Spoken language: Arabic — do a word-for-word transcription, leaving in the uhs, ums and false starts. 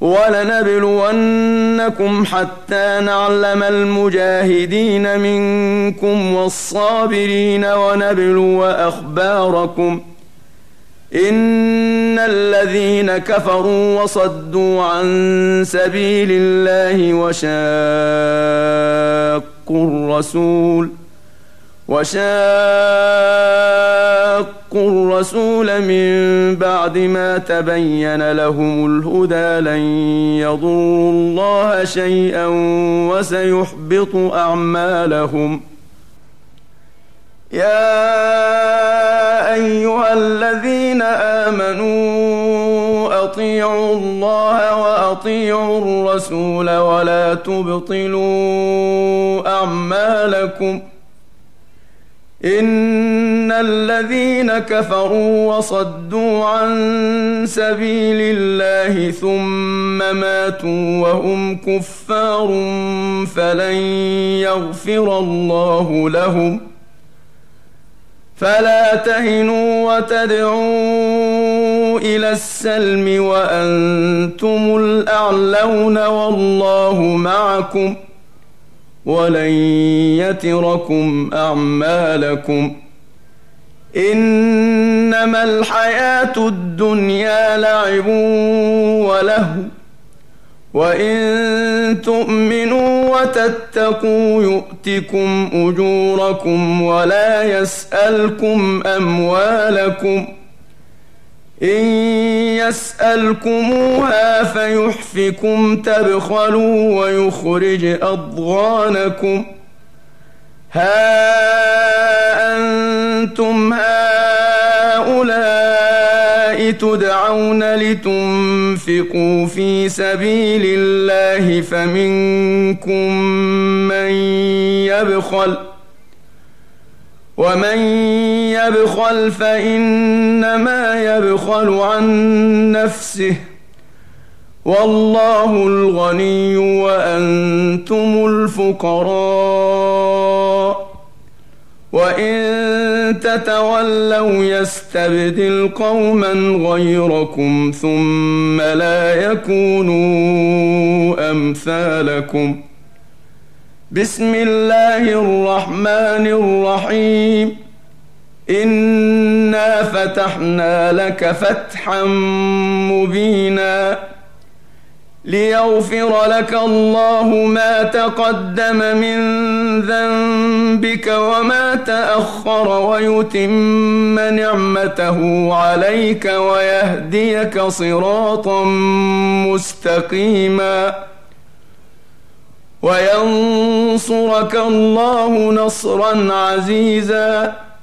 ولنبلونكم حتى نعلم المجاهدين منكم والصابرين ونبلو أخباركم إن الذين كفروا وصدوا عن سبيل الله وشاقوا الرسول وشاقوا الرسول من بعد ما تبين لهم الهدى لن يضروا الله شيئا وسيحبط أعمالهم. يا أيها الذين آمنوا أطيعوا الله وأطيعوا الرسول ولا تبطلوا أعمالكم إن الذين كفروا وصدوا عن سبيل الله ثم ماتوا وهم كفار فلن يغفر الله لهم فلا تهنوا وتدعوا إلى السلم وأنتم الأعلون والله معكم ولن يتركم أعمالكم إنما الحياة الدنيا لعب ولهو وإن تؤمنوا وتتقوا يؤتكم أجوركم ولا يسألكم أموالكم إن يسألكموها فيحفكم تبخلوا ويخرج أضغانكم ها أنتم هؤلاء تدعون لتنفقوا في سبيل الله فمنكم من يبخل ومن يبخل فإنما يبخل عن نفسه والله الغني وأنتم الفقراء وإن تتولوا يستبدل قوما غيركم ثم لا يكونوا أمثالكم. بسم الله الرحمن الرحيم إنا فتحنا لك فتحا مبينا ليغفر لك الله ما تقدم من ذنبك وما تأخر ويتم نعمته عليك ويهديك صراطا مستقيما وينصرك الله نصرا عزيزا